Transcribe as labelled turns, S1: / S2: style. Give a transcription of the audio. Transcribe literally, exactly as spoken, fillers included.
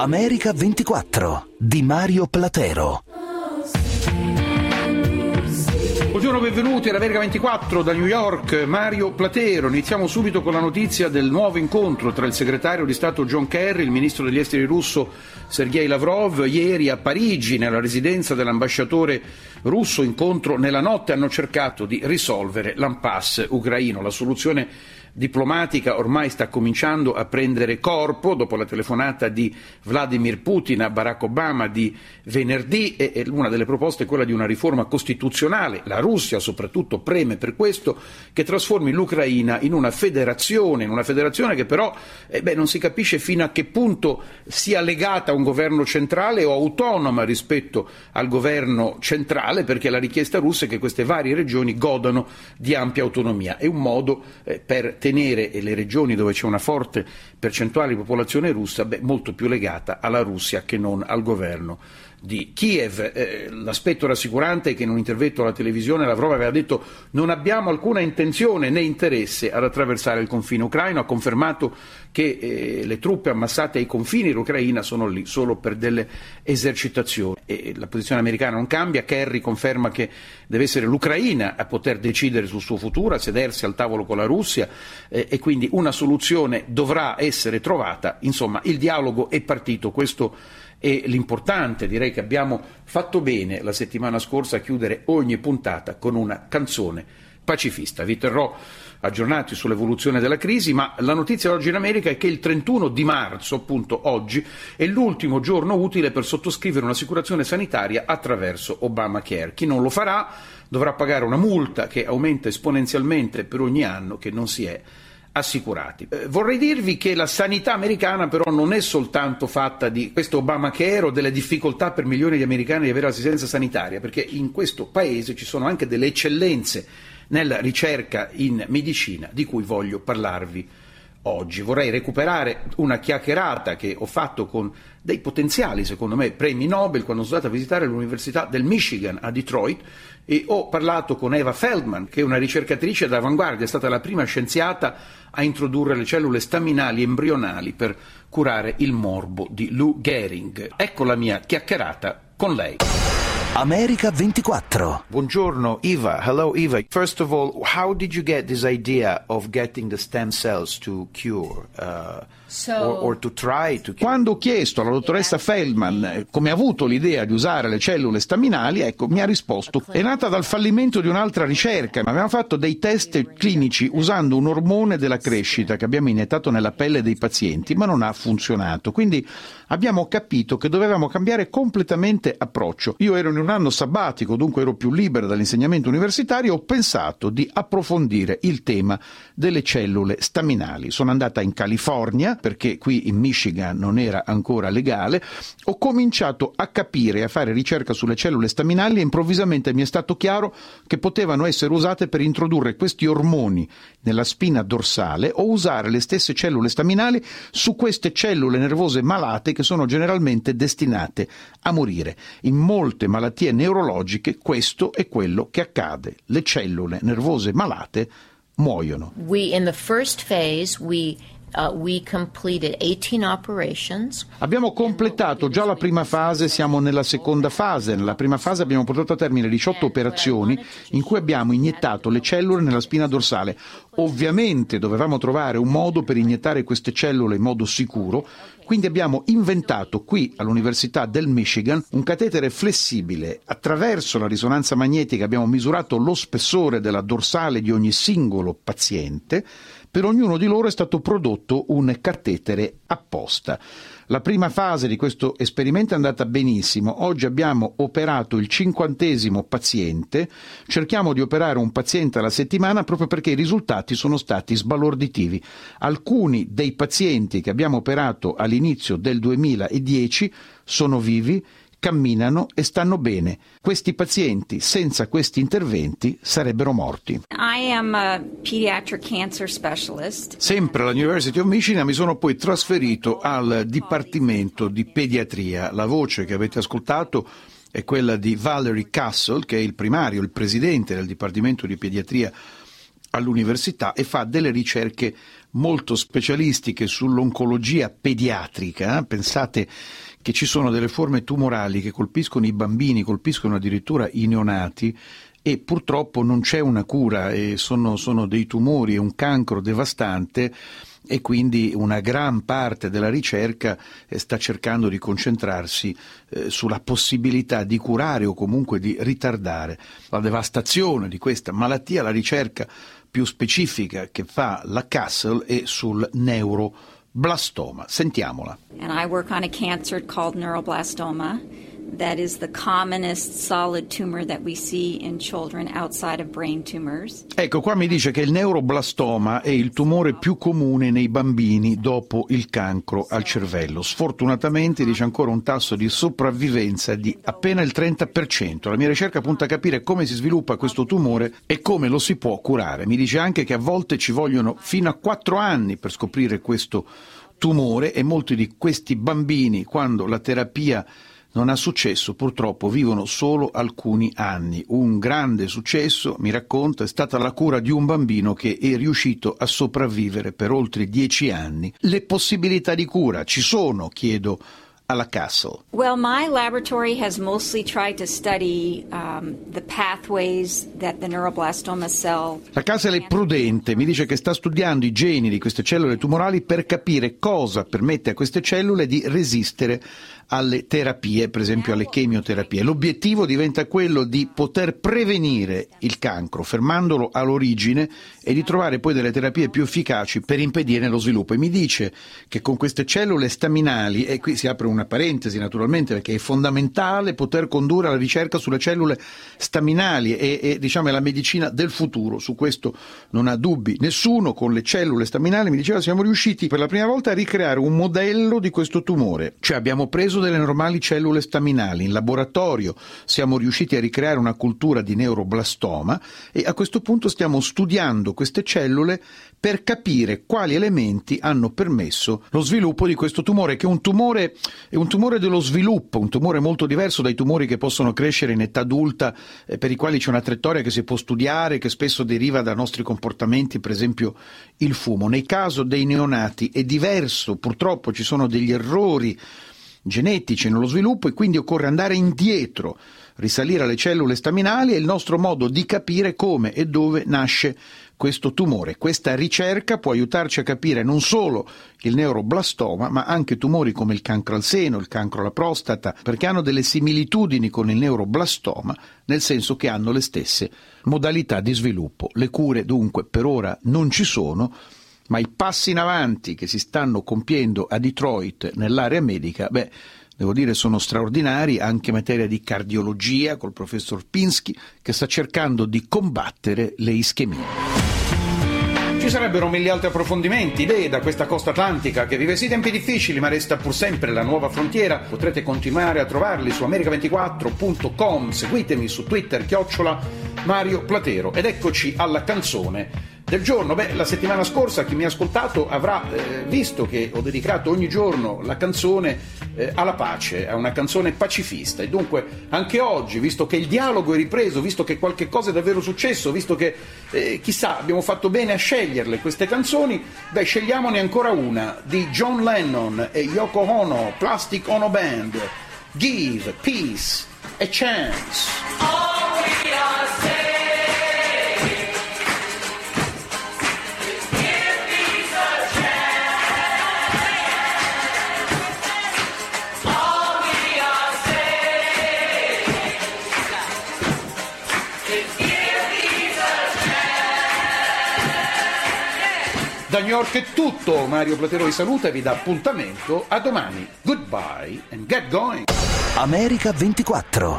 S1: America ventiquattro di Mario Platero.
S2: Buongiorno, benvenuti all'America ventiquattro da New York, Mario Platero. Iniziamo subito con la notizia del nuovo incontro tra il segretario di Stato John Kerry e il ministro degli esteri russo Sergei Lavrov. Ieri a Parigi, nella residenza dell'ambasciatore russo, incontro nella notte, hanno cercato di risolvere l'impasse ucraino. La soluzione diplomatica ormai sta cominciando a prendere corpo dopo la telefonata di Vladimir Putin a Barack Obama di venerdì, e una delle proposte è quella di una riforma costituzionale. La Russia soprattutto preme per questo, che trasformi l'Ucraina in una federazione, in una federazione che però eh beh, non si capisce fino a che punto sia legata a un governo centrale o autonoma rispetto al governo centrale, perché la richiesta russa è che queste varie regioni godano di ampia autonomia. È un modo eh, per tenere le regioni dove c'è una forte percentuale di popolazione russa beh, molto più legata alla Russia che non al governo di Kiev. Eh, l'aspetto rassicurante è che in un intervento alla televisione Lavrov aveva detto: non abbiamo alcuna intenzione né interesse ad attraversare il confine ucraino. Ha confermato che eh, le truppe ammassate ai confini dell'Ucraina sono lì solo per delle esercitazioni. E la posizione americana non cambia. Kerry conferma che deve essere l'Ucraina a poter decidere sul suo futuro, a sedersi al tavolo con la Russia, eh, e quindi una soluzione dovrà essere trovata. Insomma, il dialogo è partito, questo è l'importante. Direi che abbiamo fatto bene la settimana scorsa a chiudere ogni puntata con una canzone pacifista. Vi terrò aggiornati sull'evoluzione della crisi, ma la notizia oggi in America è che il trentuno di marzo, appunto oggi, è l'ultimo giorno utile per sottoscrivere un'assicurazione sanitaria attraverso Obamacare. Chi non lo farà dovrà pagare una multa che aumenta esponenzialmente per ogni anno che non si è assicurati. Eh, vorrei dirvi che la sanità americana però non è soltanto fatta di questo Obamacare o delle difficoltà per milioni di americani di avere assistenza sanitaria, perché in questo paese ci sono anche delle eccellenze nella ricerca in medicina di cui voglio parlarvi oggi. Vorrei recuperare una chiacchierata che ho fatto con dei potenziali, secondo me, premi Nobel quando sono andato a visitare l'Università del Michigan a Detroit, e ho parlato con Eva Feldman, che è una ricercatrice d'avanguardia, è stata la prima scienziata a introdurre le cellule staminali embrionali per curare il morbo di Lou Gehrig. Ecco la mia chiacchierata con lei.
S1: America ventiquattro.
S2: Buongiorno Eva. Hello Eva. First of all, how did you get this idea of getting the stem cells to cure uh,
S3: so,
S2: or, or to try to cure?
S4: Quando ho chiesto alla dottoressa Feldman come ha avuto l'idea di usare le cellule staminali, ecco, mi ha risposto: è nata dal fallimento di un'altra ricerca. Abbiamo fatto dei test clinici usando un ormone della crescita che abbiamo iniettato nella pelle dei pazienti, ma non ha funzionato. Quindi abbiamo capito che dovevamo cambiare completamente approccio. Io ero in un anno sabbatico, dunque ero più libero dall'insegnamento universitario, ho pensato di approfondire il tema delle cellule staminali. Sono andata in California, perché qui in Michigan non era ancora legale, ho cominciato a capire e a fare ricerca sulle cellule staminali e improvvisamente mi è stato chiaro che potevano essere usate per introdurre questi ormoni nella spina dorsale o usare le stesse cellule staminali su queste cellule nervose malate che sono generalmente destinate a morire. In molte malattie neurologiche questo è quello che accade. Le cellule nervose malate muoiono.
S3: We in the first phase we Uh, we completed eighteen operations.
S4: Abbiamo completato già la prima fase, siamo nella seconda fase. Nella prima fase abbiamo portato a termine diciotto operazioni in cui abbiamo iniettato le cellule nella spina dorsale. Ovviamente dovevamo trovare un modo per iniettare queste cellule in modo sicuro, quindi abbiamo inventato qui all'Università del Michigan un catetere flessibile. Attraverso la risonanza magnetica abbiamo misurato lo spessore della dorsale di ogni singolo paziente. Per ognuno di loro è stato prodotto un catetere apposta. La prima fase di questo esperimento è andata benissimo. Oggi abbiamo operato il cinquantesimo paziente. Cerchiamo di operare un paziente alla settimana proprio perché i risultati sono stati sbalorditivi. Alcuni dei pazienti che abbiamo operato all'inizio del duemiladieci sono vivi, camminano e stanno bene. Questi pazienti senza questi interventi sarebbero morti.
S5: I am a pediatric cancer specialist.
S4: Sempre all'University of Michigan mi sono poi trasferito al Dipartimento di Pediatria. La voce che avete ascoltato è quella di Valerie Castle, che è il primario, il presidente del Dipartimento di Pediatria all'università e fa delle ricerche molto specialistiche sull'oncologia pediatrica. Pensate che ci sono delle forme tumorali che colpiscono i bambini, colpiscono addirittura i neonati, e purtroppo non c'è una cura, e sono, sono dei tumori, è un cancro devastante, e quindi una gran parte della ricerca eh, sta cercando di concentrarsi eh, sulla possibilità di curare o comunque di ritardare la devastazione di questa malattia. La ricerca più specifica che fa la Castle è sul neuroblastoma. Sentiamola.
S5: And I work on a cancer called neuroblastoma. That is the commonest solid tumor that we see in children outside of brain tumors.
S4: Ecco, qua mi dice che il neuroblastoma è il tumore più comune nei bambini dopo il cancro al cervello. Sfortunatamente, dice ancora, un tasso di sopravvivenza di appena il trenta per cento. La mia ricerca punta a capire come si sviluppa questo tumore e come lo si può curare. Mi dice anche che a volte ci vogliono fino a quattro anni per scoprire questo tumore, e molti di questi bambini, quando la terapia non ha successo, purtroppo vivono solo alcuni anni. Un grande successo, mi racconta, è stata la cura di un bambino che è riuscito a sopravvivere per oltre dieci anni. Le possibilità di cura ci sono, chiedo alla Castle.
S5: Well, my laboratory has mostly tried to study um, the pathways that the neuroblastoma cell.
S4: La Castle è prudente, mi dice che sta studiando i geni di queste cellule tumorali per capire cosa permette a queste cellule di resistere alle terapie, per esempio alle chemioterapie. L'obiettivo diventa quello di poter prevenire il cancro, fermandolo all'origine, e di trovare poi delle terapie più efficaci per impedirne lo sviluppo. E mi dice che con queste cellule staminali, e qui si apre una parentesi naturalmente perché è fondamentale poter condurre la ricerca sulle cellule staminali, e, e diciamo è la medicina del futuro, su questo non ha dubbi nessuno. Con le cellule staminali, mi diceva, siamo riusciti per la prima volta a ricreare un modello di questo tumore, cioè abbiamo preso delle normali cellule staminali, in laboratorio siamo riusciti a ricreare una cultura di neuroblastoma, e a questo punto stiamo studiando queste cellule per capire quali elementi hanno permesso lo sviluppo di questo tumore, che è un tumore, è un tumore dello sviluppo, un tumore molto diverso dai tumori che possono crescere in età adulta, eh, per i quali c'è una traiettoria che si può studiare, che spesso deriva da nostri comportamenti, per esempio il fumo. Nel caso dei neonati è diverso, purtroppo ci sono degli errori genetici nello sviluppo, e quindi occorre andare indietro, risalire alle cellule staminali. È il nostro modo di capire come e dove nasce questo tumore. Questa ricerca può aiutarci a capire non solo il neuroblastoma, ma anche tumori come il cancro al seno, il cancro alla prostata, perché hanno delle similitudini con il neuroblastoma, nel senso che hanno le stesse modalità di sviluppo. Le cure dunque per ora non ci sono, ma i passi in avanti che si stanno compiendo a Detroit nell'area medica, beh, devo dire sono straordinari, anche in materia di cardiologia col professor Pinsky, che sta cercando di combattere le ischemie.
S2: Ci sarebbero mille altri approfondimenti, idee da questa costa atlantica che vive sì tempi difficili ma resta pur sempre la nuova frontiera. Potrete continuare a trovarli su america ventiquattro punto com, seguitemi su Twitter, chiocciola Mario Platero. Ed eccoci alla canzone del giorno. Beh, la settimana scorsa chi mi ha ascoltato avrà eh, visto che ho dedicato ogni giorno la canzone eh, alla pace, a una canzone pacifista, e dunque anche oggi, visto che il dialogo è ripreso, visto che qualche cosa è davvero successo, visto che eh, chissà abbiamo fatto bene a sceglierle queste canzoni, beh, scegliamone ancora una di John Lennon e Yoko Ono, Plastic Ono Band, Give Peace a Chance.
S6: All we are saying.
S2: Da New York è tutto, Mario Platero vi saluta e vi dà appuntamento a domani. Goodbye and get going.
S1: America ventiquattro.